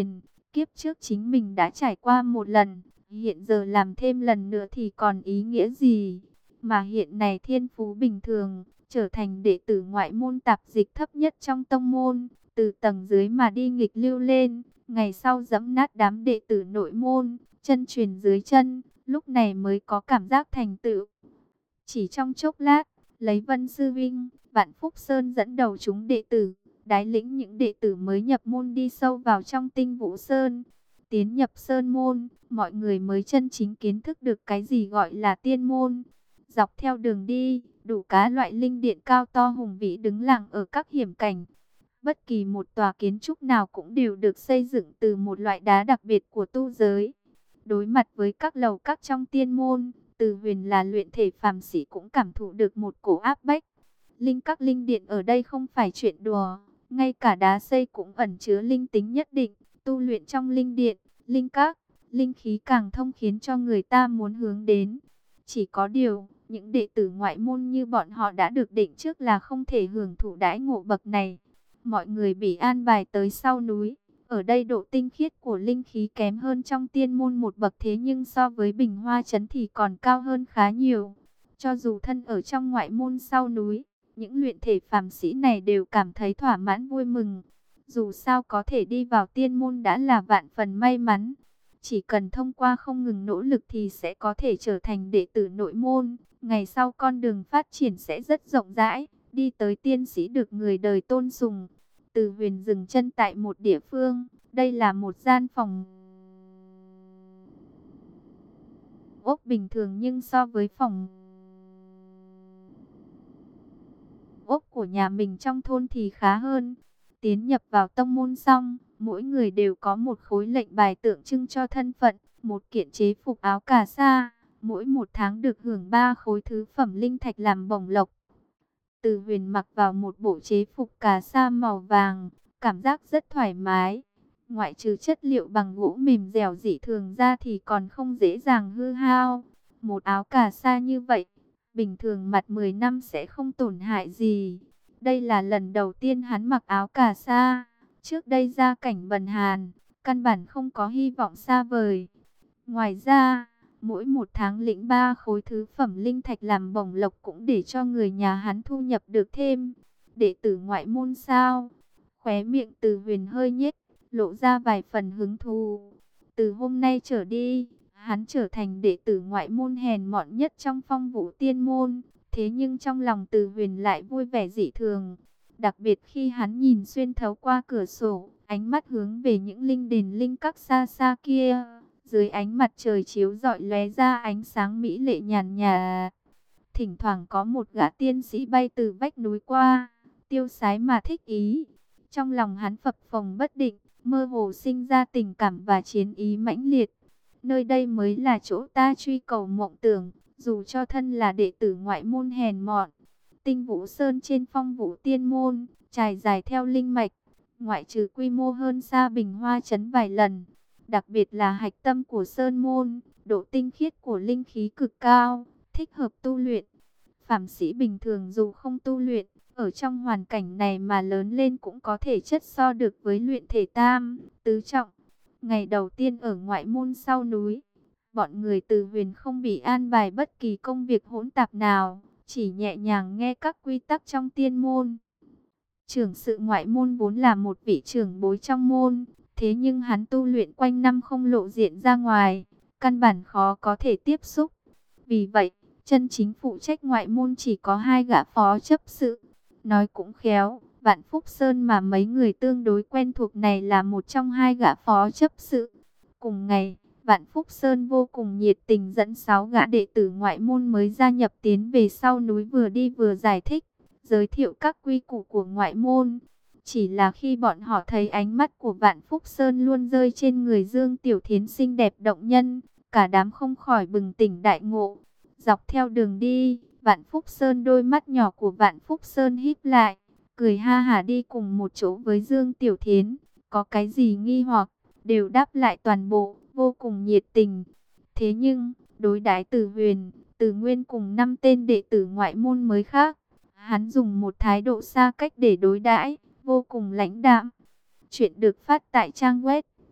Kiếp trước chính mình đã trải qua một lần, hiện giờ làm thêm lần nữa thì còn ý nghĩa gì? Mà hiện này thiên phú bình thường, trở thành đệ tử ngoại môn tạp dịch thấp nhất trong tông môn, từ tầng dưới mà đi nghịch lưu lên, ngày sau giẫm nát đám đệ tử nội môn, chân truyền dưới chân, lúc này mới có cảm giác thành tựu. Chỉ trong chốc lát, lấy Vân Sư Vinh, Vạn Phúc Sơn dẫn đầu chúng đệ tử, đái lĩnh những đệ tử mới nhập môn đi sâu vào trong Tinh Vũ Sơn. Tiến nhập Sơn môn, mọi người mới chân chính kiến thức được cái gì gọi là tiên môn. Dọc theo đường đi, đủ cá loại linh điện cao to hùng vĩ đứng lặng ở các hiểm cảnh. Bất kỳ một tòa kiến trúc nào cũng đều được xây dựng từ một loại đá đặc biệt của tu giới. Đối mặt với các lầu các trong tiên môn, Từ Huyền là luyện thể phàm sĩ cũng cảm thụ được một cổ áp bách. Linh các linh điện ở đây không phải chuyện đùa, ngay cả đá xây cũng ẩn chứa linh tính nhất định. Tu luyện trong linh điện, linh các, linh khí càng thông khiến cho người ta muốn hướng đến. Chỉ có điều, những đệ tử ngoại môn như bọn họ đã được định trước là không thể hưởng thụ đãi ngộ bậc này. Mọi người bị an bài tới sau núi. Ở đây độ tinh khiết của linh khí kém hơn trong tiên môn một bậc, thế nhưng so với Bình Hoa Trấn thì còn cao hơn khá nhiều. Cho dù thân ở trong ngoại môn sau núi, những luyện thể phàm sĩ này đều cảm thấy thỏa mãn vui mừng. Dù sao có thể đi vào tiên môn đã là vạn phần may mắn. Chỉ cần thông qua không ngừng nỗ lực thì sẽ có thể trở thành đệ tử nội môn. Ngày sau con đường phát triển sẽ rất rộng rãi, đi tới tiên sĩ được người đời tôn sùng. Từ Huyền dừng chân tại một địa phương, đây là một gian phòng ốc bình thường nhưng so với phòng ốc của nhà mình trong thôn thì khá hơn. Tiến nhập vào tông môn xong, mỗi người đều có một khối lệnh bài tượng trưng cho thân phận, một kiện chế phục áo cà sa, mỗi một tháng được hưởng ba khối thứ phẩm linh thạch làm bổng lộc. Từ Huyền mặc vào một bộ chế phục cà sa màu vàng, cảm giác rất thoải mái. Ngoại trừ chất liệu bằng gỗ mềm dẻo dị thường ra thì còn không dễ dàng hư hao. Một áo cà sa như vậy, bình thường mặc mười năm sẽ không tổn hại gì. Đây là lần đầu tiên hắn mặc áo cà sa. Trước đây gia cảnh bần hàn, căn bản không có hy vọng xa vời. Ngoài ra, mỗi một tháng lĩnh ba khối thứ phẩm linh thạch làm bổng lộc cũng để cho người nhà hắn thu nhập được thêm. Đệ tử ngoại môn sao? Khóe miệng Từ Huyền hơi nhếch, lộ ra vài phần hứng thú. Từ hôm nay trở đi, hắn trở thành đệ tử ngoại môn hèn mọn nhất trong Phong Vũ Tiên môn. Thế nhưng trong lòng Từ Huyền lại vui vẻ dị thường. Đặc biệt khi hắn nhìn xuyên thấu qua cửa sổ, ánh mắt hướng về những linh đền linh các xa xa kia. Dưới ánh mặt trời chiếu rọi lóe ra ánh sáng mỹ lệ nhàn nhạt. Thỉnh thoảng có một gã tiên sĩ bay từ vách núi qua, tiêu sái mà thích ý. Trong lòng hắn phập phồng bất định, mơ hồ sinh ra tình cảm và chiến ý mãnh liệt. Nơi đây mới là chỗ ta truy cầu mộng tưởng, dù cho thân là đệ tử ngoại môn hèn mọn. Tinh Vũ Sơn trên Phong Vũ Tiên môn, trải dài theo linh mạch, ngoại trừ quy mô hơn xa Bình Hoa Trấn vài lần. Đặc biệt là hạch tâm của Sơn môn, độ tinh khiết của linh khí cực cao, thích hợp tu luyện. Phàm sĩ bình thường dù không tu luyện, ở trong hoàn cảnh này mà lớn lên cũng có thể chất so được với luyện thể tam, tứ trọng. Ngày đầu tiên ở ngoại môn sau núi, bọn người Từ Huyền không bị an bài bất kỳ công việc hỗn tạp nào, chỉ nhẹ nhàng nghe các quy tắc trong tiên môn. Trưởng sự ngoại môn vốn là một vị trưởng bối trong môn, thế nhưng hắn tu luyện quanh năm không lộ diện ra ngoài, căn bản khó có thể tiếp xúc. Vì vậy, chân chính phụ trách ngoại môn chỉ có hai gã phó chấp sự. Nói cũng khéo, Vạn Phúc Sơn mà mấy người tương đối quen thuộc này là một trong hai gã phó chấp sự. Cùng ngày, Vạn Phúc Sơn vô cùng nhiệt tình dẫn sáu gã đệ tử ngoại môn mới gia nhập tiến về sau núi, vừa đi vừa giải thích, giới thiệu các quy củ của ngoại môn. Chỉ là khi bọn họ thấy ánh mắt của Vạn Phúc Sơn luôn rơi trên người Dương Tiểu Thiến xinh đẹp động nhân, cả đám không khỏi bừng tỉnh đại ngộ. Dọc theo đường đi, Vạn Phúc Sơn đôi mắt nhỏ của Vạn Phúc Sơn híp lại, cười ha hả đi cùng một chỗ với Dương Tiểu Thiến. Có cái gì nghi hoặc, đều đáp lại toàn bộ, vô cùng nhiệt tình. Thế nhưng, đối đãi Từ Huyền, Từ Nguyên cùng năm tên đệ tử ngoại môn mới khác. Hắn dùng một thái độ xa cách để đối đãi, vô cùng lãnh đạm. Chuyện được phát tại trang web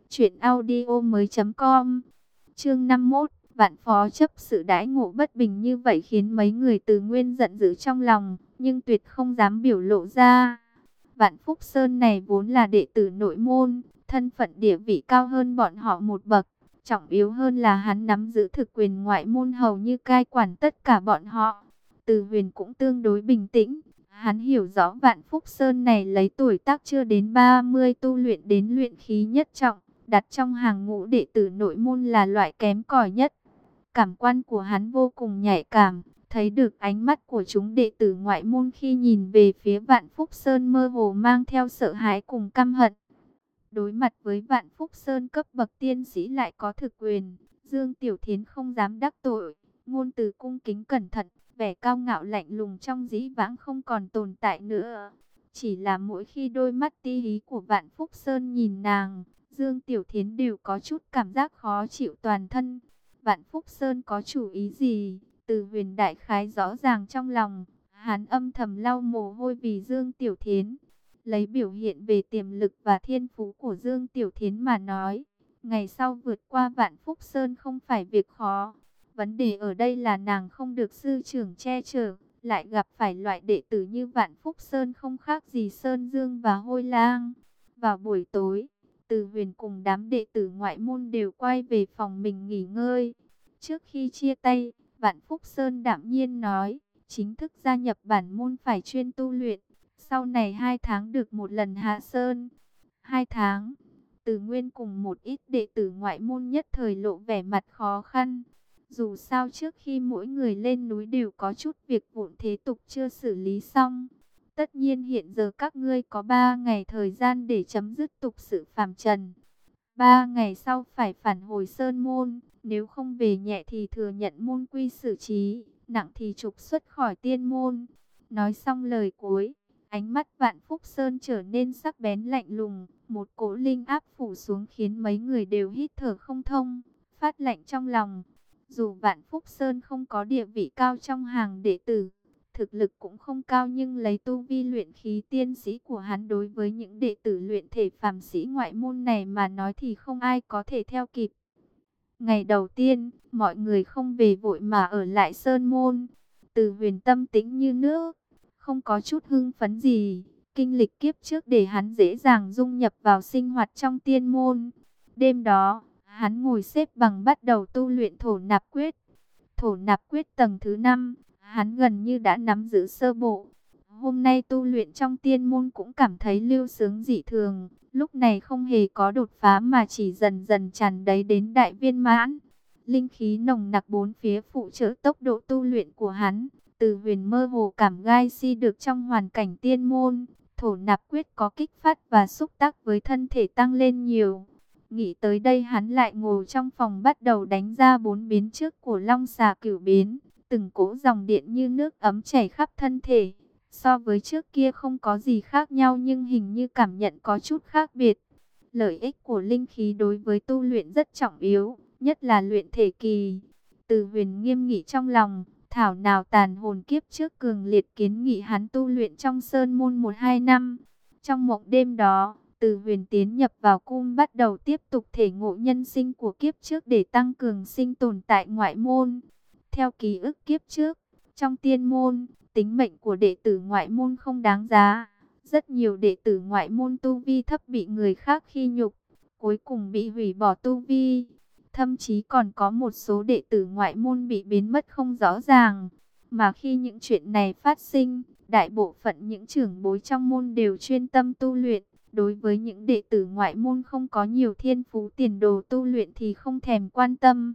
Chuyện audio mới com. Chương năm mươi mốt. Vạn phó chấp sự đãi ngộ bất bình như vậy khiến mấy người Từ Nguyên giận dữ trong lòng, nhưng tuyệt không dám biểu lộ ra. Vạn Phúc Sơn này vốn là đệ tử nội môn, thân phận địa vị cao hơn bọn họ một bậc. Trọng yếu hơn là hắn nắm giữ thực quyền ngoại môn hầu như cai quản tất cả bọn họ. Từ Huyền cũng tương đối bình tĩnh. Hắn hiểu rõ Vạn Phúc Sơn này lấy tuổi tác chưa đến ba mươi tu luyện đến luyện khí nhất trọng, đặt trong hàng ngũ đệ tử nội môn là loại kém cỏi nhất. Cảm quan của hắn vô cùng nhạy cảm, thấy được ánh mắt của chúng đệ tử ngoại môn khi nhìn về phía Vạn Phúc Sơn mơ hồ mang theo sợ hãi cùng căm hận. Đối mặt với Vạn Phúc Sơn cấp bậc tiên sĩ lại có thực quyền, Dương Tiểu Thiến không dám đắc tội, ngôn từ cung kính cẩn thận, vẻ cao ngạo lạnh lùng trong dĩ vãng không còn tồn tại nữa. Chỉ là mỗi khi đôi mắt ti hí của Vạn Phúc Sơn nhìn nàng, Dương Tiểu Thiến đều có chút cảm giác khó chịu toàn thân. Vạn Phúc Sơn có chủ ý gì? Từ Huyền đại khái rõ ràng trong lòng, hắn âm thầm lau mồ hôi vì Dương Tiểu Thiến. Lấy biểu hiện về tiềm lực và thiên phú của Dương Tiểu Thiến mà nói, ngày sau vượt qua Vạn Phúc Sơn không phải việc khó. Vấn đề ở đây là nàng không được sư trưởng che chở, lại gặp phải loại đệ tử như Vạn Phúc Sơn không khác gì Sơn Dương và Hôi Lang. Vào buổi tối, Từ Huyền cùng đám đệ tử ngoại môn đều quay về phòng mình nghỉ ngơi. Trước khi chia tay, Vạn Phúc Sơn đạm nhiên nói, chính thức gia nhập bản môn phải chuyên tu luyện. Sau này hai tháng được một lần hạ sơn. Hai tháng, Từ Nguyên cùng một ít đệ tử ngoại môn nhất thời lộ vẻ mặt khó khăn. Dù sao trước khi mỗi người lên núi đều có chút việc vụn thế tục chưa xử lý xong. Tất nhiên hiện giờ các ngươi có ba ngày thời gian để chấm dứt tục sự phàm trần. Ba ngày sau phải phản hồi sơn môn. Nếu không về nhẹ thì thừa nhận môn quy xử trí, nặng thì trục xuất khỏi tiên môn. Nói xong lời cuối, ánh mắt Vạn Phúc Sơn trở nên sắc bén lạnh lùng, một cỗ linh áp phủ xuống khiến mấy người đều hít thở không thông, phát lạnh trong lòng. Dù Vạn Phúc Sơn không có địa vị cao trong hàng đệ tử, thực lực cũng không cao, nhưng lấy tu vi luyện khí tiên sĩ của hắn đối với những đệ tử luyện thể phàm sĩ ngoại môn này mà nói thì không ai có thể theo kịp. Ngày đầu tiên, mọi người không về vội mà ở lại sơn môn. Từ Huyền tâm tĩnh như nước, không có chút hưng phấn gì. Kinh lịch kiếp trước để hắn dễ dàng dung nhập vào sinh hoạt trong tiên môn. Đêm đó, hắn ngồi xếp bằng bắt đầu tu luyện thổ nạp quyết. Thổ nạp quyết tầng thứ năm, hắn gần như đã nắm giữ sơ bộ. Hôm nay tu luyện trong tiên môn cũng cảm thấy lưu sướng dị thường. Lúc này không hề có đột phá mà chỉ dần dần tràn đầy đến đại viên mãn. Linh khí nồng nặc bốn phía phụ trợ tốc độ tu luyện của hắn. Từ Huyền mơ hồ cảm gai si được trong hoàn cảnh tiên môn. Thổ nạp quyết có kích phát và xúc tác với thân thể tăng lên nhiều. Nghĩ tới đây hắn lại ngồi trong phòng bắt đầu đánh ra bốn biến trước của long xà cửu biến. Từng cỗ dòng điện như nước ấm chảy khắp thân thể. So với trước kia không có gì khác nhau nhưng hình như cảm nhận có chút khác biệt. Lợi ích của linh khí đối với tu luyện rất trọng yếu, nhất là luyện thể kỳ. Từ Huyền nghiêm nghị trong lòng, thảo nào tàn hồn kiếp trước cường liệt kiến nghị hắn tu luyện trong sơn môn một hai năm. Trong mộng đêm đó, Từ Huyền tiến nhập vào cung bắt đầu tiếp tục thể ngộ nhân sinh của kiếp trước để tăng cường sinh tồn tại ngoại môn. Theo ký ức kiếp trước, trong tiên môn, tính mệnh của đệ tử ngoại môn không đáng giá. Rất nhiều đệ tử ngoại môn tu vi thấp bị người khác khi nhục, cuối cùng bị hủy bỏ tu vi. Thậm chí còn có một số đệ tử ngoại môn bị biến mất không rõ ràng. Mà khi những chuyện này phát sinh, đại bộ phận những trưởng bối trong môn đều chuyên tâm tu luyện. Đối với những đệ tử ngoại môn không có nhiều thiên phú tiền đồ tu luyện thì không thèm quan tâm.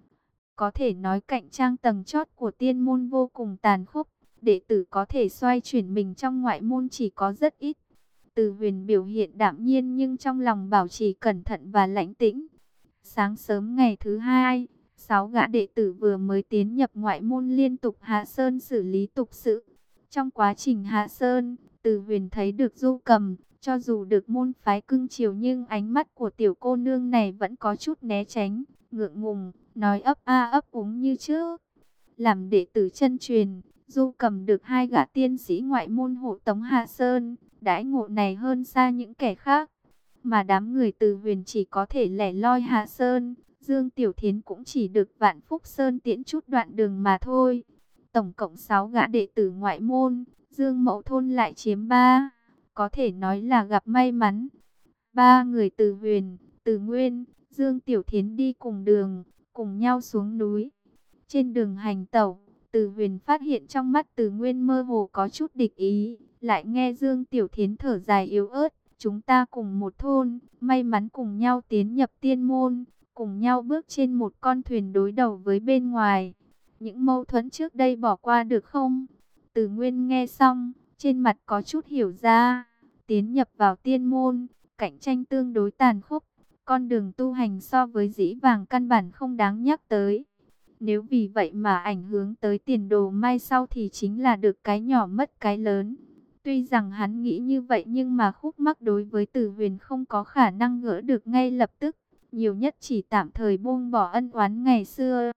Có thể nói cạnh tranh tầng chót của tiên môn vô cùng tàn khốc. Đệ tử có thể xoay chuyển mình trong ngoại môn chỉ có rất ít. Từ Huyền biểu hiện đạm nhiên nhưng trong lòng bảo trì cẩn thận và lãnh tĩnh. Sáng sớm ngày thứ hai, sáu gã đệ tử vừa mới tiến nhập ngoại môn liên tục hạ sơn xử lý tục sự. Trong quá trình hạ sơn, Từ Huyền thấy được Du Cầm, cho dù được môn phái cưng chiều nhưng ánh mắt của tiểu cô nương này vẫn có chút né tránh, ngượng ngùng, nói ấp a ấp úng như trước. Làm đệ tử chân truyền, Du Cầm được hai gã tiên sĩ ngoại môn hộ tống hạ sơn, đãi ngộ này hơn xa những kẻ khác. mà đám người Từ Huyền chỉ có thể lẻ loi hạ sơn. Dương Tiểu Thiến cũng chỉ được Vạn Phúc Sơn tiễn chút đoạn đường mà thôi. Tổng cộng sáu gã đệ tử ngoại môn, Dương Mẫu Thôn lại chiếm ba, có thể nói là gặp may mắn. Ba người Từ Huyền, Từ Nguyên, Dương Tiểu Thiến đi cùng đường, cùng nhau xuống núi. Trên đường hành tẩu, Từ Huyền phát hiện trong mắt Từ Nguyên mơ hồ có chút địch ý, lại nghe Dương Tiểu Thiến thở dài yếu ớt, chúng ta cùng một thôn, may mắn cùng nhau tiến nhập tiên môn, cùng nhau bước trên một con thuyền đối đầu với bên ngoài. Những mâu thuẫn trước đây bỏ qua được không? Từ Nguyên nghe xong, trên mặt có chút hiểu ra, tiến nhập vào tiên môn, cạnh tranh tương đối tàn khốc, con đường tu hành so với dĩ vàng căn bản không đáng nhắc tới. Nếu vì vậy mà ảnh hưởng tới tiền đồ mai sau thì chính là được cái nhỏ mất cái lớn. Tuy rằng hắn nghĩ như vậy nhưng mà khúc mắc đối với Từ Huyền không có khả năng gỡ được ngay lập tức, nhiều nhất chỉ tạm thời buông bỏ ân oán ngày xưa.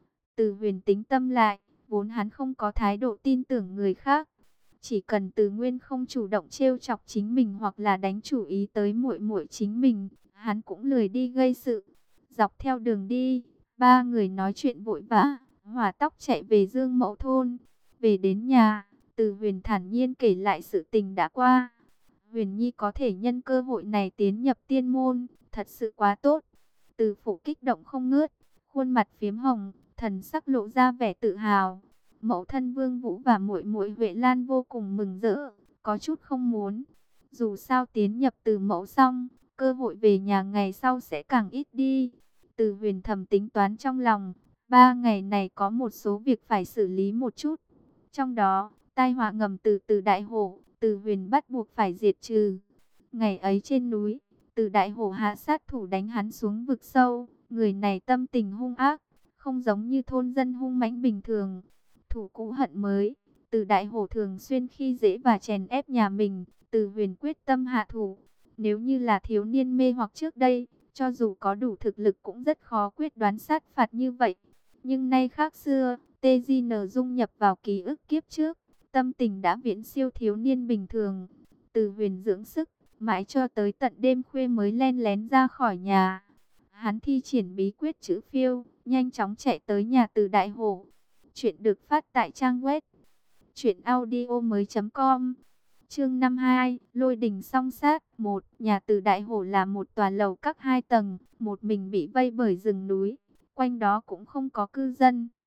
Từ Huyền tính tâm lại, vốn hắn không có thái độ tin tưởng người khác. Chỉ cần Từ Nguyên không chủ động trêu chọc chính mình hoặc là đánh chủ ý tới muội muội chính mình, hắn cũng lười đi gây sự. Dọc theo đường đi, ba người nói chuyện vội vã, hỏa tốc chạy về Dương Mẫu Thôn. Về đến nhà, Từ Huyền thản nhiên kể lại sự tình đã qua. Huyền Nhi có thể nhân cơ hội này tiến nhập tiên môn, thật sự quá tốt. Từ Phụ kích động không ngớt, khuôn mặt phiếm hồng, thần sắc lộ ra vẻ tự hào. Mẫu thân Vương Vũ và muội muội Huệ Lan vô cùng mừng rỡ, có chút không muốn. Dù sao tiến nhập Từ mẫu xong, cơ hội về nhà ngày sau sẽ càng ít đi. Từ Huyền thầm tính toán trong lòng, ba ngày này có một số việc phải xử lý một chút. Trong đó, tai họa ngầm từ Từ Đại Hổ, Từ Huyền bắt buộc phải diệt trừ. Ngày ấy trên núi, Từ Đại Hổ hạ sát thủ đánh hắn xuống vực sâu, người này tâm tình hung ác, không giống như thôn dân hung mãnh bình thường. Thủ cũ hận mới, Từ Đại Hổ thường xuyên khi dễ và chèn ép nhà mình, Từ Huyền quyết tâm hạ thủ. Nếu như là thiếu niên mê hoặc trước đây, cho dù có đủ thực lực cũng rất khó quyết đoán sát phạt như vậy. Nhưng nay khác xưa, tê giê en dung nhập vào ký ức kiếp trước, tâm tình đã viễn siêu thiếu niên bình thường. Từ Huyền dưỡng sức, mãi cho tới tận đêm khuya mới len lén ra khỏi nhà. Hắn thi triển bí quyết chữ phiêu, nhanh chóng chạy tới nhà Từ Đại Hổ. Chuyện được phát tại trang web truyện audio mới chấm com. Chương năm mươi hai, Lôi đình song sát. Một, nhà Từ Đại Hổ là một tòa lầu các hai tầng, một mình bị vây bởi rừng núi, quanh đó cũng không có cư dân.